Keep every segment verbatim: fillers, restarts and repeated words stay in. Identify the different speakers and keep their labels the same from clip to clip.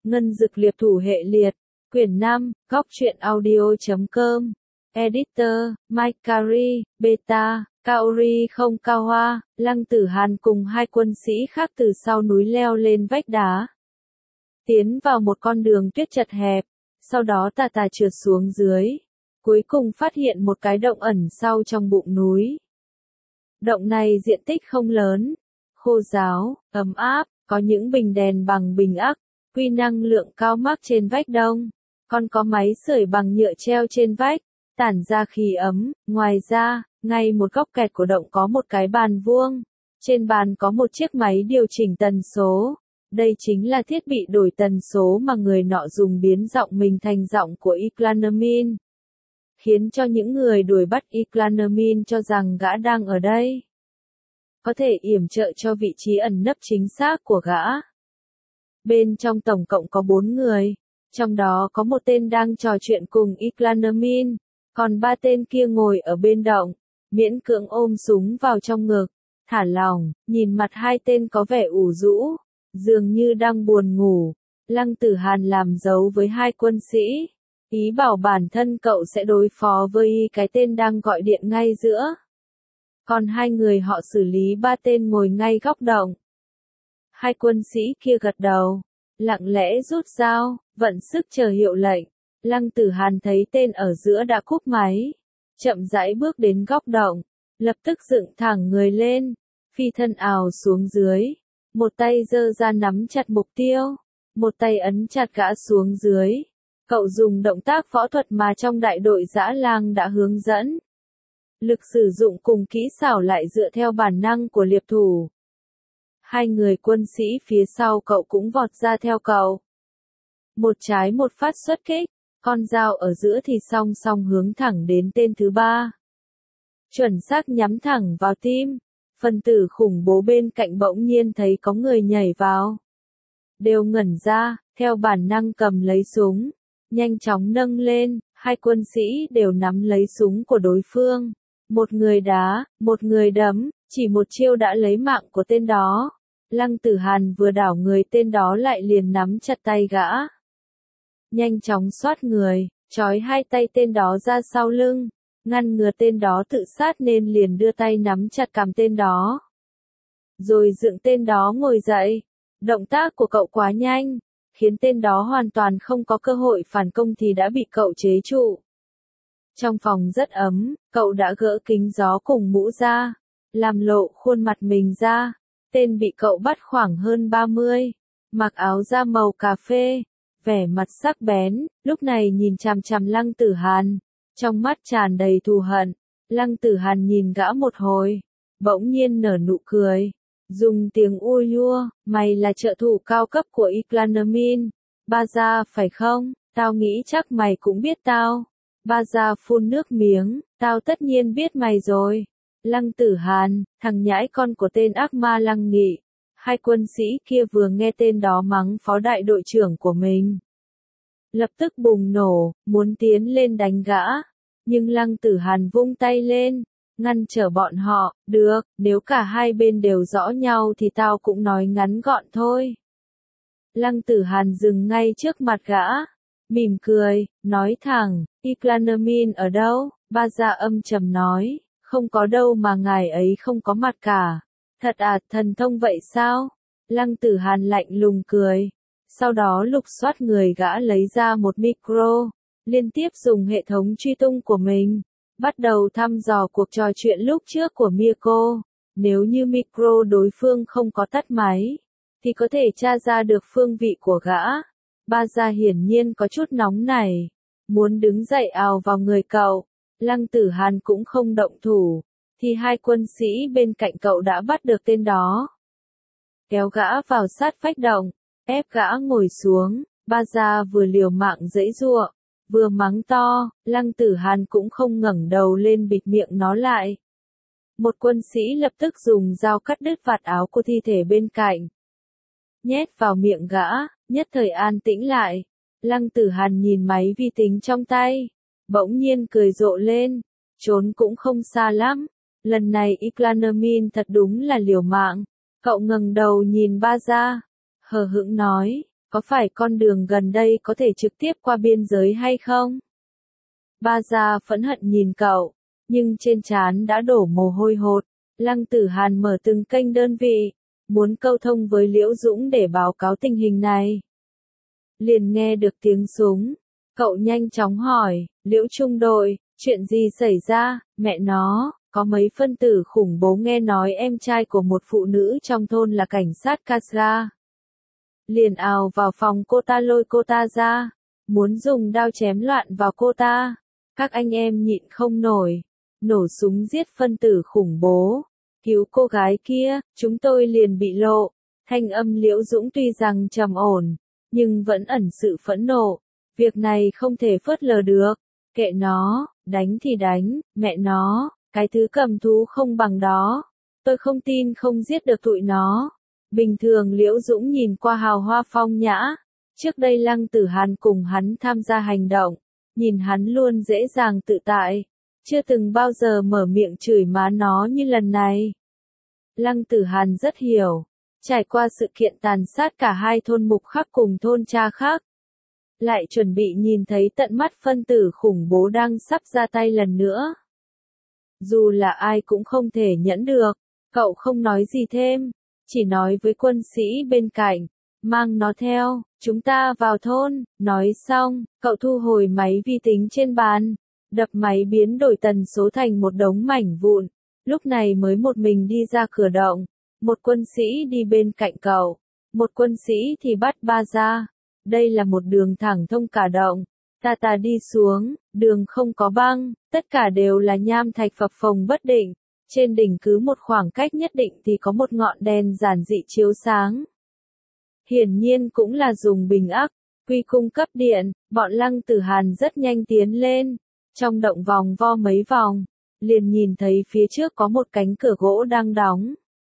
Speaker 1: Ngân Dực Liệp Thủ Hệ Liệt, Quyển năm, góc truyện audio chấm com, Editor, Mike Carey, Beta, Kaori không Cao Hoa, Lăng Tử Hàn cùng hai quân sĩ khác từ sau núi leo lên vách đá. Tiến vào một con đường tuyết chật hẹp, sau đó tà tà trượt xuống dưới. Cuối cùng phát hiện một cái động ẩn sau trong bụng núi. Động này diện tích không lớn, khô ráo, ấm áp, có những bình đèn bằng bình ắc, quy năng lượng cao mắc trên vách đông. Còn có máy sưởi bằng nhựa treo trên vách, tản ra khí ấm. Ngoài ra, ngay một góc kẹt của động có một cái bàn vuông. Trên bàn có một chiếc máy điều chỉnh tần số. Đây chính là thiết bị đổi tần số mà người nọ dùng biến giọng mình thành giọng của Iklanmin. Khiến cho những người đuổi bắt Iklanmin cho rằng gã đang ở đây. Có thể yểm trợ cho vị trí ẩn nấp chính xác của gã. Bên trong tổng cộng có bốn người. Trong đó có một tên đang trò chuyện cùng Iklanmin. Còn ba tên kia ngồi ở bên động. Miễn cưỡng ôm súng vào trong ngực. Thả lỏng, nhìn mặt hai tên có vẻ ủ rũ. Dường như đang buồn ngủ. Lăng Tử Hàn làm dấu với hai quân sĩ. Ý bảo bản thân cậu sẽ đối phó với cái tên đang gọi điện ngay giữa. Còn hai người họ xử lý ba tên ngồi ngay góc động. Hai quân sĩ kia gật đầu. Lặng lẽ rút dao, vận sức chờ hiệu lệnh. Lăng Tử Hàn thấy tên ở giữa đã cúp máy. Chậm rãi bước đến góc động. Lập tức dựng thẳng người lên. Phi thân ào xuống dưới. Một tay giơ ra nắm chặt mục tiêu. Một tay ấn chặt gã xuống dưới. Cậu dùng động tác võ thuật mà trong đại đội dã lang đã hướng dẫn. Lực sử dụng cùng kỹ xảo lại dựa theo bản năng của liệp thủ. Hai người quân sĩ phía sau cậu cũng vọt ra theo cậu. Một trái một phát xuất kích, con dao ở giữa thì song song hướng thẳng đến tên thứ ba. Chuẩn xác nhắm thẳng vào tim. Phần tử khủng bố bên cạnh bỗng nhiên thấy có người nhảy vào. Đều ngẩn ra, theo bản năng cầm lấy súng. Nhanh chóng nâng lên, hai quân sĩ đều nắm lấy súng của đối phương. Một người đá, một người đấm, chỉ một chiêu đã lấy mạng của tên đó. Lăng Tử Hàn vừa đảo người tên đó lại liền nắm chặt tay gã. Nhanh chóng xoát người, trói hai tay tên đó ra sau lưng. Ngăn ngừa tên đó tự sát nên liền đưa tay nắm chặt cằm tên đó. Rồi dựng tên đó ngồi dậy. Động tác của cậu quá nhanh. Khiến tên đó hoàn toàn không có cơ hội phản công thì đã bị cậu chế trụ. Trong phòng rất ấm, cậu đã gỡ kính gió cùng mũ ra, làm lộ khuôn mặt mình ra. Tên bị cậu bắt khoảng hơn ba mươi, mặc áo da màu cà phê, vẻ mặt sắc bén, lúc này nhìn chằm chằm Lăng Tử Hàn, trong mắt tràn đầy thù hận. Lăng Tử Hàn nhìn gã một hồi, bỗng nhiên nở nụ cười. Dùng tiếng Uyghur, mày là trợ thủ cao cấp của Iklanmin. Ba Gia phải không? Tao nghĩ chắc mày cũng biết tao. Ba Gia phun nước miếng, tao tất nhiên biết mày rồi. Lăng Tử Hàn, thằng nhãi con của tên ác ma Lăng Nghị. Hai quân sĩ kia vừa nghe tên đó mắng phó đại đội trưởng của mình. Lập tức bùng nổ, muốn tiến lên đánh gã. Nhưng Lăng Tử Hàn vung tay lên. Ngăn trở bọn họ, được, nếu cả hai bên đều rõ nhau thì tao cũng nói ngắn gọn thôi. Lăng Tử Hàn dừng ngay trước mặt gã, mỉm cười, nói thẳng, Iklanmin ở đâu? Ba Gia âm trầm nói, không có đâu mà ngài ấy không có mặt cả. Thật à, thần thông vậy sao? Lăng Tử Hàn lạnh lùng cười, sau đó lục soát người gã lấy ra một micro, liên tiếp dùng hệ thống truy tung của mình. Bắt đầu thăm dò cuộc trò chuyện lúc trước của Mirko. Nếu như micro đối phương không có tắt máy, thì có thể tra ra được phương vị của gã. Ba Gia hiển nhiên có chút nóng nảy, muốn đứng dậy ào vào người cậu. Lăng Tử Hàn cũng không động thủ, thì hai quân sĩ bên cạnh cậu đã bắt được tên đó. Kéo gã vào sát vách động, ép gã ngồi xuống. Ba Gia vừa liều mạng giãy giụa, vừa mắng to. Lăng Tử Hàn cũng không ngẩng đầu lên bịt miệng nó lại. Một quân sĩ lập tức dùng dao cắt đứt vạt áo của thi thể bên cạnh, nhét vào miệng gã, nhất thời an tĩnh lại. Lăng Tử Hàn nhìn máy vi tính trong tay, bỗng nhiên cười rộ lên, trốn cũng không xa lắm. Lần này Iklanmin thật đúng là liều mạng. Cậu ngẩng đầu nhìn Ba Gia, hờ hững nói, có phải con đường gần đây có thể trực tiếp qua biên giới hay không? Ba Gia phẫn hận nhìn cậu, nhưng trên trán đã đổ mồ hôi hột. Lăng Tử Hàn mở từng kênh đơn vị, muốn câu thông với Liễu Dũng để báo cáo tình hình này. Liền nghe được tiếng súng, cậu nhanh chóng hỏi, Liễu trung đội, chuyện gì xảy ra, mẹ nó, có mấy phân tử khủng bố nghe nói em trai của một phụ nữ trong thôn là cảnh sát Casra. Liền ào vào phòng cô ta lôi cô ta ra, muốn dùng đao chém loạn vào cô ta. Các anh em nhịn không nổi, nổ súng giết phân tử khủng bố, cứu cô gái kia, chúng tôi liền bị lộ. Thanh âm Liễu Dũng tuy rằng trầm ổn, nhưng vẫn ẩn sự phẫn nộ. Việc này không thể phớt lờ được, kệ nó, đánh thì đánh, mẹ nó, cái thứ cầm thú không bằng đó. Tôi không tin không giết được tụi nó. Bình thường Liễu Dũng nhìn qua hào hoa phong nhã, trước đây Lăng Tử Hàn cùng hắn tham gia hành động, nhìn hắn luôn dễ dàng tự tại, chưa từng bao giờ mở miệng chửi má nó như lần này. Lăng Tử Hàn rất hiểu, trải qua sự kiện tàn sát cả hai thôn Mục Khắc cùng thôn Cha Khắc, lại chuẩn bị nhìn thấy tận mắt phân tử khủng bố đang sắp ra tay lần nữa. Dù là ai cũng không thể nhẫn được, cậu không nói gì thêm, chỉ nói với quân sĩ bên cạnh, mang nó theo, chúng ta vào thôn. Nói xong, cậu thu hồi máy vi tính trên bàn, đập máy biến đổi tần số thành một đống mảnh vụn, lúc này mới một mình đi ra cửa động. Một quân sĩ đi bên cạnh cậu, một quân sĩ thì bắt Ba Gia. Đây là một đường thẳng thông cả động, ta ta đi xuống, đường không có băng, tất cả đều là nham thạch phập phồng bất định. Trên đỉnh cứ một khoảng cách nhất định thì có một ngọn đèn giản dị chiếu sáng. Hiển nhiên cũng là dùng bình ắc quy cung cấp điện. Bọn Lăng Tử Hàn rất nhanh tiến lên, trong động vòng vo mấy vòng, liền nhìn thấy phía trước có một cánh cửa gỗ đang đóng.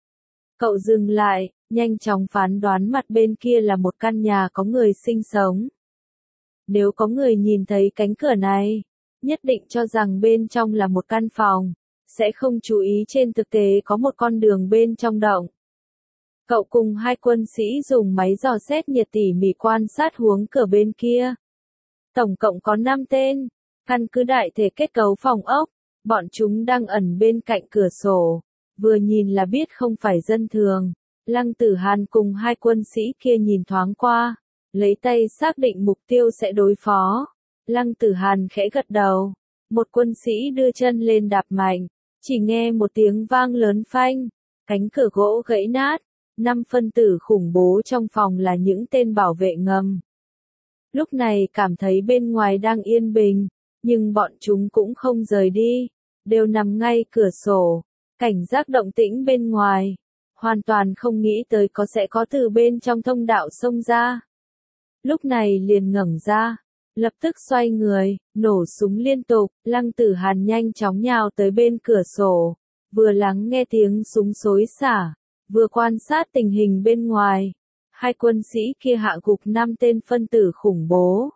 Speaker 1: Cậu dừng lại, nhanh chóng phán đoán mặt bên kia là một căn nhà có người sinh sống. Nếu có người nhìn thấy cánh cửa này, nhất định cho rằng bên trong là một căn phòng, sẽ không chú ý trên thực tế có một con đường bên trong động. Cậu cùng hai quân sĩ dùng máy dò xét nhiệt tỉ mỉ quan sát huống cửa bên kia. Tổng cộng có năm tên, căn cứ đại thể kết cấu phòng ốc, bọn chúng đang ẩn bên cạnh cửa sổ, vừa nhìn là biết không phải dân thường. Lăng Tử Hàn cùng hai quân sĩ kia nhìn thoáng qua, lấy tay xác định mục tiêu sẽ đối phó. Lăng Tử Hàn khẽ gật đầu, một quân sĩ đưa chân lên đạp mạnh, chỉ nghe một tiếng vang lớn phanh, cánh cửa gỗ gãy nát. Năm phân tử khủng bố trong phòng là những tên bảo vệ ngầm. Lúc này cảm thấy bên ngoài đang yên bình, nhưng bọn chúng cũng không rời đi, đều nằm ngay cửa sổ, cảnh giác động tĩnh bên ngoài, hoàn toàn không nghĩ tới có sẽ có từ bên trong thông đạo xông ra. Lúc này liền ngẩng ra, lập tức xoay người, nổ súng liên tục. Lăng Tử Hàn nhanh chóng nhào tới bên cửa sổ, vừa lắng nghe tiếng súng xối xả, vừa quan sát tình hình bên ngoài. Hai quân sĩ kia hạ gục năm tên phân tử khủng bố,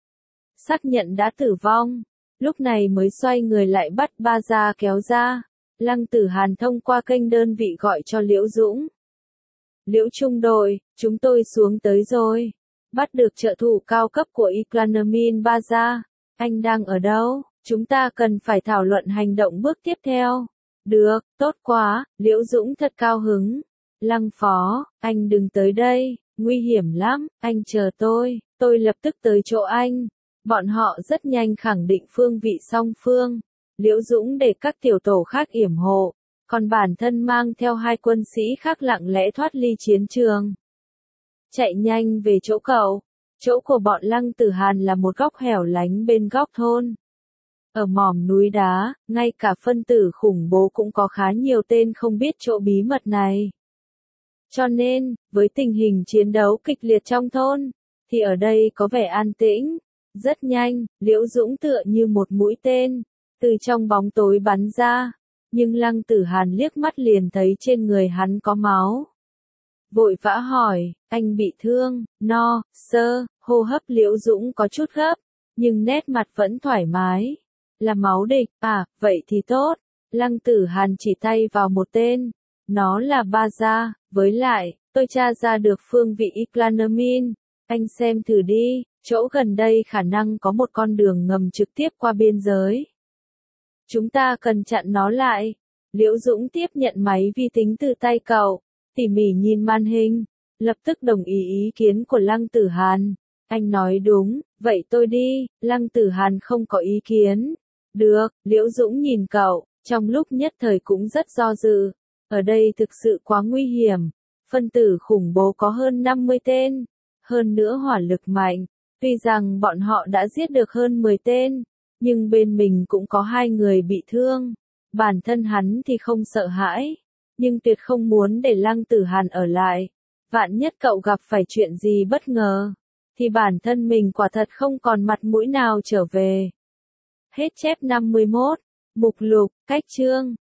Speaker 1: xác nhận đã tử vong, lúc này mới xoay người lại bắt Ba Gia kéo ra. Lăng Tử Hàn thông qua kênh đơn vị gọi cho Liễu Dũng. Liễu trung đội, chúng tôi xuống tới rồi. Bắt được trợ thủ cao cấp của Iclanamin Ba Gia. Anh đang ở đâu? Chúng ta cần phải thảo luận hành động bước tiếp theo. Được, tốt quá, Liễu Dũng thật cao hứng. Lăng phó, anh đừng tới đây, nguy hiểm lắm, anh chờ tôi, tôi lập tức tới chỗ anh. Bọn họ rất nhanh khẳng định phương vị song phương. Liễu Dũng để các tiểu tổ khác yểm hộ, còn bản thân mang theo hai quân sĩ khác lặng lẽ thoát ly chiến trường. Chạy nhanh về chỗ cậu, chỗ của bọn Lăng Tử Hàn là một góc hẻo lánh bên góc thôn. Ở mỏm núi đá, ngay cả phân tử khủng bố cũng có khá nhiều tên không biết chỗ bí mật này. Cho nên, với tình hình chiến đấu kịch liệt trong thôn, thì ở đây có vẻ an tĩnh. Rất nhanh, Liễu Dũng tựa như một mũi tên, từ trong bóng tối bắn ra, nhưng Lăng Tử Hàn liếc mắt liền thấy trên người hắn có máu. Vội vã hỏi, anh bị thương, no, sơ, hô hấp Liễu Dũng có chút gấp, nhưng nét mặt vẫn thoải mái. Là máu địch, à, vậy thì tốt. Lăng Tử Hàn chỉ tay vào một tên, nó là Ba Gia, với lại, tôi tra ra được phương vị Iclanamin, Anh xem thử đi, chỗ gần đây khả năng có một con đường ngầm trực tiếp qua biên giới. Chúng ta cần chặn nó lại. Liễu Dũng tiếp nhận máy vi tính từ tay cậu, tỉ mỉ nhìn màn hình, lập tức đồng ý ý kiến của Lăng Tử Hàn. Anh nói đúng, vậy tôi đi, Lăng Tử Hàn không có ý kiến. Được, Liễu Dũng nhìn cậu, trong lúc nhất thời cũng rất do dự. Ở đây thực sự quá nguy hiểm, phân tử khủng bố có hơn năm mươi tên, hơn nữa hỏa lực mạnh. Tuy rằng bọn họ đã giết được hơn mười tên, nhưng bên mình cũng có hai người bị thương. Bản thân hắn thì không sợ hãi, nhưng tuyệt không muốn để Lăng Tử Hàn ở lại. Vạn nhất cậu gặp phải chuyện gì bất ngờ, thì bản thân mình quả thật không còn mặt mũi nào trở về. Hết chép năm mươi mốt, mục lục, cách chương.